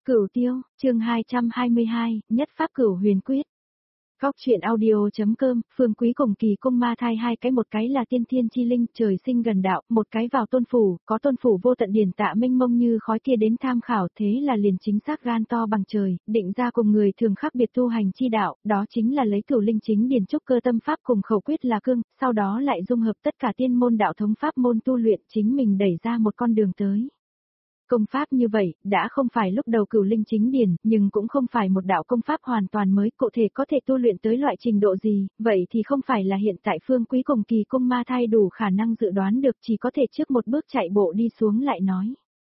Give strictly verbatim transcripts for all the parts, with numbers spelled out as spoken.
Cửu Tiêu, chương hai trăm hai mươi hai, nhất pháp cửu huyền quyết. Góc truyện audio.com, Phương Quý cùng Kỳ Cung ma thai hai cái, một cái là tiên thiên chi linh, trời sinh gần đạo, một cái vào tôn phủ, có tôn phủ vô tận điển tạ mênh mông như khói kia đến tham khảo, thế là liền chính xác gan to bằng trời, định ra cùng người thường khác biệt tu hành chi đạo, đó chính là lấy cửu linh chính điển trúc cơ tâm pháp cùng khẩu quyết là cương, sau đó lại dung hợp tất cả tiên môn đạo thống pháp môn tu luyện, chính mình đẩy ra một con đường tới. Công pháp như vậy, đã không phải lúc đầu cửu linh chính điển, nhưng cũng không phải một đạo công pháp hoàn toàn mới, cụ thể có thể tu luyện tới loại trình độ gì, vậy thì không phải là hiện tại Phương Quý cùng Kỳ Cung ma thai đủ khả năng dự đoán được, chỉ có thể trước một bước chạy bộ đi xuống lại nói.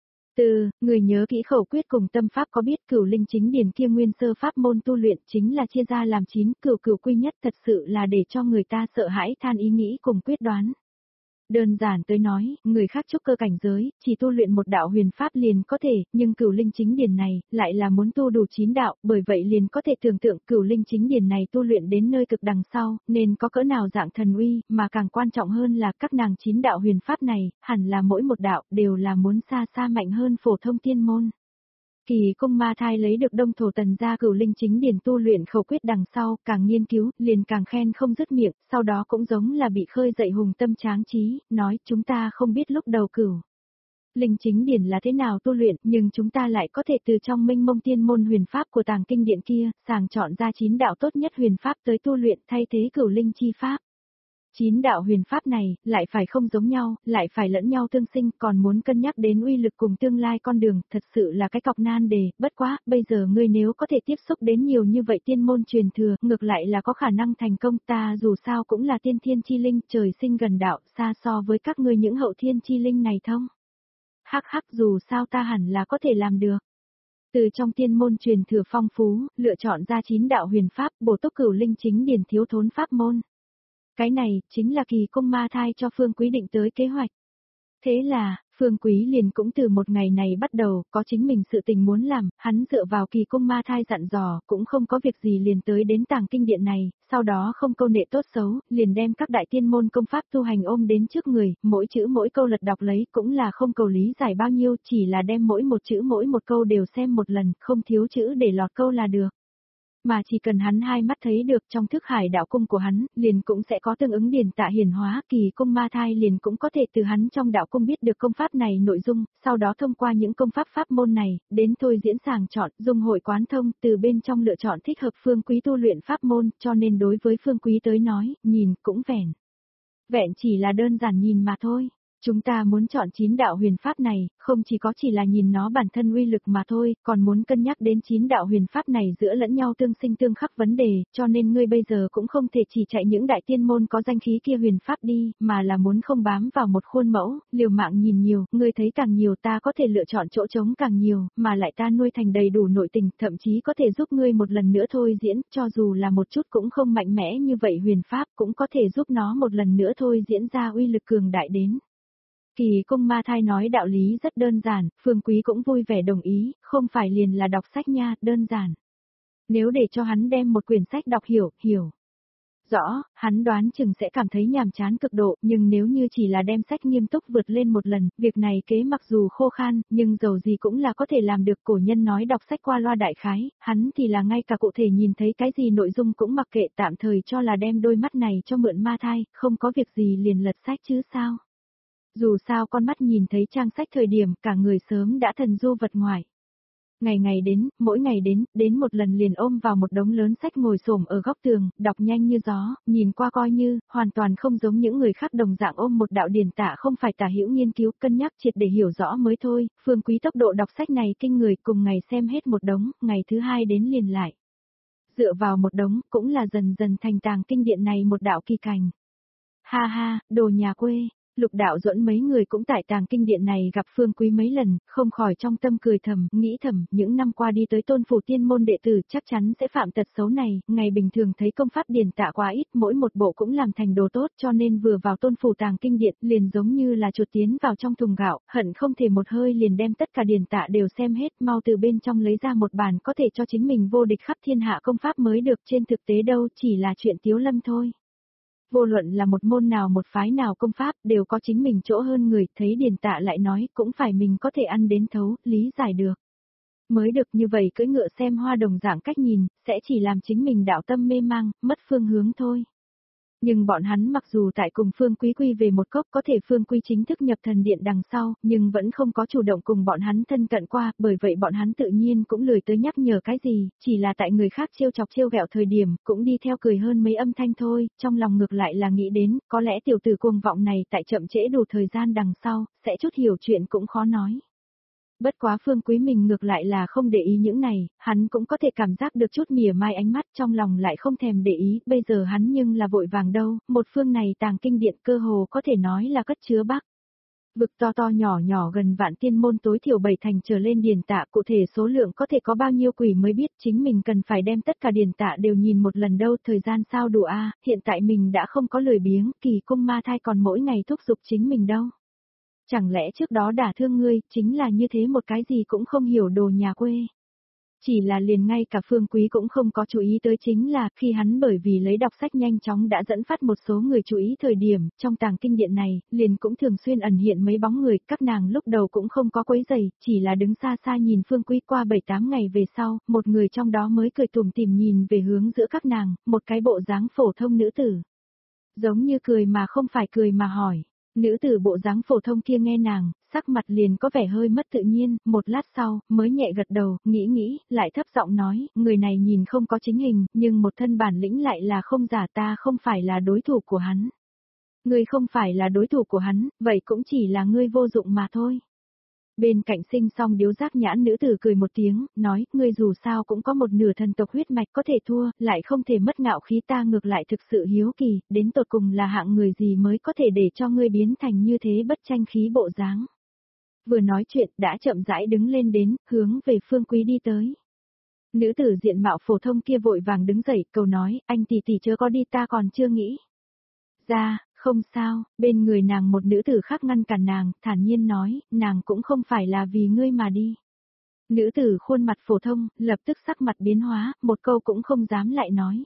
Từ, người nhớ kỹ khẩu quyết cùng tâm pháp có biết cửu linh chính điển kia nguyên sơ pháp môn tu luyện chính là chia ra làm chín, cửu cửu quy nhất, thật sự là để cho người ta sợ hãi than ý nghĩ cùng quyết đoán. Đơn giản tới nói, người khác trúc cơ cảnh giới, chỉ tu luyện một đạo huyền pháp liền có thể, nhưng cửu linh chính điển này, lại là muốn tu đủ chín đạo, bởi vậy liền có thể tưởng tượng cửu linh chính điển này tu luyện đến nơi cực đằng sau, nên có cỡ nào dạng thần uy, mà càng quan trọng hơn là các nàng chín đạo huyền pháp này, hẳn là mỗi một đạo, đều là muốn xa xa mạnh hơn phổ thông tiên môn. Kỳ Cung ma thai lấy được Đông Thổ Tần gia cửu linh chính điển tu luyện khẩu quyết đằng sau, càng nghiên cứu, liền càng khen không dứt miệng, sau đó cũng giống là bị khơi dậy hùng tâm tráng trí, nói chúng ta không biết lúc đầu cửu linh chính điển là thế nào tu luyện, nhưng chúng ta lại có thể từ trong minh mông tiên môn huyền pháp của tàng kinh điện kia, sàng chọn ra chín đạo tốt nhất huyền pháp tới tu luyện thay thế cửu linh chi pháp. Chín đạo huyền pháp này, lại phải không giống nhau, lại phải lẫn nhau tương sinh, còn muốn cân nhắc đến uy lực cùng tương lai con đường, thật sự là cái cọc nan đề, bất quá, bây giờ ngươi nếu có thể tiếp xúc đến nhiều như vậy tiên môn truyền thừa, ngược lại là có khả năng thành công, ta dù sao cũng là tiên thiên chi linh, trời sinh gần đạo, xa so với các ngươi những hậu thiên chi linh này thông. Hắc hắc, dù sao ta hẳn là có thể làm được. Từ trong tiên môn truyền thừa phong phú, lựa chọn ra chín đạo huyền pháp, bổ túc cửu linh chính điển thiếu thốn pháp môn. Cái này, chính là Kỳ Cung ma thai cho Phương Quý định tới kế hoạch. Thế là, Phương Quý liền cũng từ một ngày này bắt đầu, có chính mình sự tình muốn làm, hắn dựa vào Kỳ Cung ma thai dặn dò, cũng không có việc gì liền tới đến tàng kinh điện này, sau đó không câu nệ tốt xấu, liền đem các đại tiên môn công pháp tu hành ôm đến trước người, mỗi chữ mỗi câu lật đọc lấy, cũng là không cầu lý giải bao nhiêu, chỉ là đem mỗi một chữ mỗi một câu đều xem một lần, không thiếu chữ để lọt câu là được. Mà chỉ cần hắn hai mắt thấy được trong thức hải đạo cung của hắn, liền cũng sẽ có tương ứng điển tạ hiển hóa, Kỳ Cung ma thai liền cũng có thể từ hắn trong đạo cung biết được công pháp này nội dung, sau đó thông qua những công pháp pháp môn này, đến thôi diễn sàng chọn, dung hội quán thông, từ bên trong lựa chọn thích hợp Phương Quý tu luyện pháp môn, cho nên đối với Phương Quý tới nói, nhìn cũng vẹn. Vẹn chỉ là đơn giản nhìn mà thôi. Chúng ta muốn chọn chín đạo huyền pháp này, không chỉ có chỉ là nhìn nó bản thân uy lực mà thôi, còn muốn cân nhắc đến chín đạo huyền pháp này giữa lẫn nhau tương sinh tương khắc vấn đề, cho nên ngươi bây giờ cũng không thể chỉ chạy những đại tiên môn có danh khí kia huyền pháp đi, mà là muốn không bám vào một khuôn mẫu, liều mạng nhìn nhiều, ngươi thấy càng nhiều ta có thể lựa chọn chỗ trống càng nhiều, mà lại ta nuôi thành đầy đủ nội tình, thậm chí có thể giúp ngươi một lần nữa thôi diễn, cho dù là một chút cũng không mạnh mẽ như vậy huyền pháp cũng có thể giúp nó một lần nữa thôi diễn ra uy lực cường đại đến. Kỳ Cung ma thai nói đạo lý rất đơn giản, Phương Quý cũng vui vẻ đồng ý, không phải liền là đọc sách nha, đơn giản. Nếu để cho hắn đem một quyển sách đọc hiểu, hiểu rõ, hắn đoán chừng sẽ cảm thấy nhàm chán cực độ, nhưng nếu như chỉ là đem sách nghiêm túc vượt lên một lần, việc này kế mặc dù khô khan, nhưng dầu gì cũng là có thể làm được. Cổ nhân nói đọc sách qua loa đại khái, hắn thì là ngay cả cụ thể nhìn thấy cái gì nội dung cũng mặc kệ, tạm thời cho là đem đôi mắt này cho mượn ma thai, không có việc gì liền lật sách chứ sao. Dù sao con mắt nhìn thấy trang sách thời điểm cả người sớm đã thần du vật ngoại. Ngày ngày đến, mỗi ngày đến, đến một lần liền ôm vào một đống lớn sách ngồi xổm ở góc tường, đọc nhanh như gió, nhìn qua coi như, hoàn toàn không giống những người khác đồng dạng ôm một đạo điển tạ không phải tả hữu nghiên cứu cân nhắc triệt để hiểu rõ mới thôi. Phương Quý tốc độ đọc sách này kinh người, cùng ngày xem hết một đống, ngày thứ hai đến liền lại. Dựa vào một đống, cũng là dần dần thành tàng kinh điện này một đạo kỳ cảnh. Ha ha, đồ nhà quê. Lục Đạo Duẫn mấy người cũng tại tàng kinh điện này gặp Phương Quý mấy lần, không khỏi trong tâm cười thầm, nghĩ thầm, những năm qua đi tới tôn phủ tiên môn đệ tử chắc chắn sẽ phạm tật xấu này, ngày bình thường thấy công pháp điển tạ quá ít, mỗi một bộ cũng làm thành đồ tốt, cho nên vừa vào tôn phủ tàng kinh điện, liền giống như là chuột tiến vào trong thùng gạo, hận không thể một hơi liền đem tất cả điển tạ đều xem hết, mau từ bên trong lấy ra một bản có thể cho chính mình vô địch khắp thiên hạ công pháp mới được, trên thực tế đâu chỉ là chuyện tiếu lâm thôi. Vô luận là một môn nào một phái nào công pháp đều có chính mình chỗ hơn người, thấy điển tạ lại nói cũng phải mình có thể ăn đến thấu, lý giải được. Mới được như vậy cưỡi ngựa xem hoa đồng dạng cách nhìn, sẽ chỉ làm chính mình đạo tâm mê mang, mất phương hướng thôi. Nhưng bọn hắn mặc dù tại cùng Phương Quý quy về một cốc có thể Phương Quý chính thức nhập thần điện đằng sau, nhưng vẫn không có chủ động cùng bọn hắn thân cận qua, bởi vậy bọn hắn tự nhiên cũng lười tới nhắc nhở cái gì, chỉ là tại người khác trêu chọc trêu ghẹo thời điểm, cũng đi theo cười hơn mấy âm thanh thôi, trong lòng ngược lại là nghĩ đến, có lẽ tiểu tử cuồng vọng này tại chậm trễ đủ thời gian đằng sau, sẽ chút hiểu chuyện cũng khó nói. Bất quá Phương Quý mình ngược lại là không để ý những này, hắn cũng có thể cảm giác được chút mỉa mai ánh mắt trong lòng lại không thèm để ý, bây giờ hắn nhưng là vội vàng đâu, một phương này tàng kinh điện cơ hồ có thể nói là cất chứa bắc. Vực to to nhỏ nhỏ gần vạn tiên môn tối thiểu bảy thành trở lên điền tạ, cụ thể số lượng có thể có bao nhiêu quỷ mới biết, chính mình cần phải đem tất cả điền tạ đều nhìn một lần đâu, thời gian sao đủ a, hiện tại mình đã không có lười biếng, kỳ cung ma thai còn mỗi ngày thúc giục chính mình đâu. Chẳng lẽ trước đó đả thương ngươi, chính là như thế một cái gì cũng không hiểu đồ nhà quê. Chỉ là liền ngay cả Phương Quý cũng không có chú ý tới chính là khi hắn bởi vì lấy đọc sách nhanh chóng đã dẫn phát một số người chú ý thời điểm, trong tàng kinh điện này, liền cũng thường xuyên ẩn hiện mấy bóng người, các nàng lúc đầu cũng không có quấy giày, chỉ là đứng xa xa nhìn Phương Quý qua bảy tám ngày về sau, một người trong đó mới cười tủm tỉm nhìn về hướng giữa các nàng, một cái bộ dáng phổ thông nữ tử. Giống như cười mà không phải cười mà hỏi. Nữ tử bộ dáng phổ thông kia nghe nàng, sắc mặt liền có vẻ hơi mất tự nhiên, một lát sau, mới nhẹ gật đầu, nghĩ nghĩ, lại thấp giọng nói, người này nhìn không có chính hình, nhưng một thân bản lĩnh lại là không giả, ta không phải là đối thủ của hắn. Ngươi không phải là đối thủ của hắn, vậy cũng chỉ là ngươi vô dụng mà thôi. Bên cạnh sinh song điếu giác nhãn nữ tử cười một tiếng, nói, ngươi dù sao cũng có một nửa thần tộc huyết mạch có thể thua, lại không thể mất ngạo khí, ta ngược lại thực sự hiếu kỳ, đến tột cùng là hạng người gì mới có thể để cho ngươi biến thành như thế bất tranh khí bộ dáng. Vừa nói chuyện đã chậm rãi đứng lên đến, hướng về Phương Quý đi tới. Nữ tử diện mạo phổ thông kia vội vàng đứng dậy, cầu nói, anh tỷ tỷ chớ có đi, ta còn chưa nghĩ ra. Không sao, bên người nàng một nữ tử khác ngăn cản nàng, thản nhiên nói, nàng cũng không phải là vì ngươi mà đi. Nữ tử khuôn mặt phổ thông, lập tức sắc mặt biến hóa, một câu cũng không dám lại nói.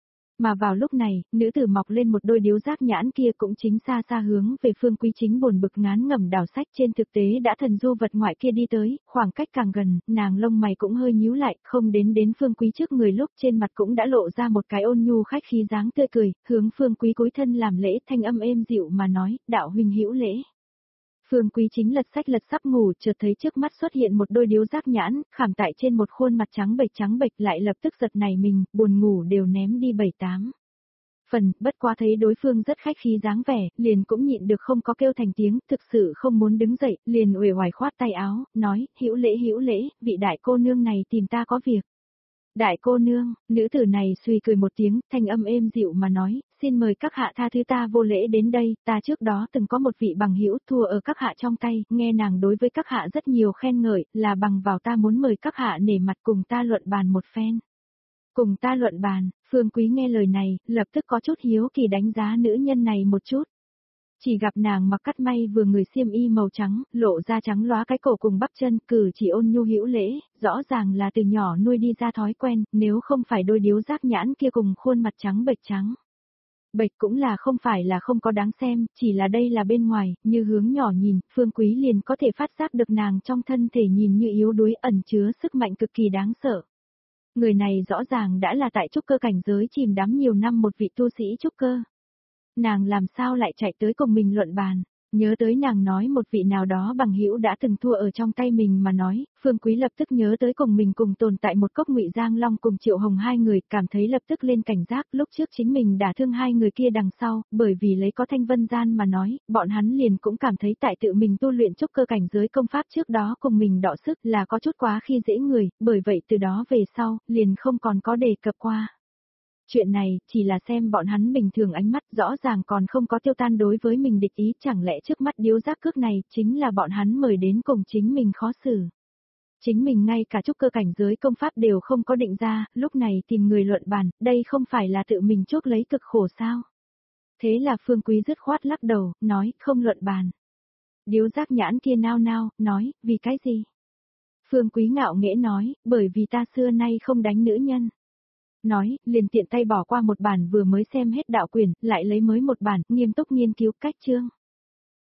Mà vào lúc này, nữ tử mọc lên một đôi điếu giác nhãn kia cũng chính xa xa hướng về Phương Quý chính buồn bực ngán ngẩm đảo sách, trên thực tế đã thần du vật ngoại kia đi tới, khoảng cách càng gần, nàng lông mày cũng hơi nhíu lại, không đến đến Phương Quý trước người lúc trên mặt cũng đã lộ ra một cái ôn nhu khách khí dáng tươi cười, hướng Phương Quý cúi thân làm lễ, thanh âm êm dịu mà nói, đạo huynh hữu lễ. Phương Quý chính lật sách lật sắp ngủ, chợt thấy trước mắt xuất hiện một đôi điếu giác nhãn, khảm tại trên một khuôn mặt trắng bệch trắng bệch, lại lập tức giật nảy mình, buồn ngủ đều ném đi bảy tám phần, bất quá thấy đối phương rất khách khí dáng vẻ, liền cũng nhịn được không có kêu thành tiếng, thực sự không muốn đứng dậy, liền uể oải khoát tay áo, nói, hữu lễ hữu lễ, vị đại cô nương này tìm ta có việc. Đại cô nương, nữ tử này suy cười một tiếng, thanh âm êm dịu mà nói, xin mời các hạ tha thứ ta vô lễ đến đây, ta trước đó từng có một vị bằng hữu thua ở các hạ trong tay, nghe nàng đối với các hạ rất nhiều khen ngợi, là bằng vào ta muốn mời các hạ nể mặt cùng ta luận bàn một phen. Cùng ta luận bàn, Phương Quý nghe lời này, lập tức có chút hiếu kỳ đánh giá nữ nhân này một chút. Chỉ gặp nàng mặc cắt may vừa người xiêm y màu trắng, lộ ra trắng lóa cái cổ cùng bắp chân, cử chỉ ôn nhu hữu lễ, rõ ràng là từ nhỏ nuôi đi ra thói quen, nếu không phải đôi điếu giác nhãn kia cùng khuôn mặt trắng bệch trắng. Bệch cũng là không phải là không có đáng xem, chỉ là đây là bên ngoài, như hướng nhỏ nhìn, Phương Quý liền có thể phát giác được nàng trong thân thể nhìn như yếu đuối ẩn chứa sức mạnh cực kỳ đáng sợ. Người này rõ ràng đã là tại trúc cơ cảnh giới chìm đắm nhiều năm một vị tu sĩ trúc cơ. Nàng làm sao lại chạy tới cùng mình luận bàn, nhớ tới nàng nói một vị nào đó bằng hữu đã từng thua ở trong tay mình mà nói, Phương Quý lập tức nhớ tới cùng mình cùng tồn tại một cốc Ngụy Giang Long cùng Triệu Hồng hai người, cảm thấy lập tức lên cảnh giác, lúc trước chính mình đả thương hai người kia đằng sau, bởi vì lấy có thanh vân gian mà nói, bọn hắn liền cũng cảm thấy tại tự mình tu luyện trúc cơ cảnh giới công pháp trước đó cùng mình đọ sức là có chút quá khi dễ người, bởi vậy từ đó về sau, liền không còn có đề cập qua. Chuyện này, chỉ là xem bọn hắn bình thường ánh mắt rõ ràng còn không có tiêu tan đối với mình địch ý, chẳng lẽ trước mắt điếu giác cước này chính là bọn hắn mời đến cùng chính mình khó xử. Chính mình ngay cả trúc cơ cảnh giới công pháp đều không có định ra, lúc này tìm người luận bàn, đây không phải là tự mình chuốc lấy cực khổ sao. Thế là Phương Quý dứt khoát lắc đầu, nói, không luận bàn. Điếu giác nhãn kia nao nao, nói, vì cái gì? Phương Quý ngạo nghễ nói, bởi vì ta xưa nay không đánh nữ nhân. Nói, liền tiện tay bỏ qua một bản vừa mới xem hết đạo quyển, lại lấy mới một bản, nghiêm túc nghiên cứu cách chương.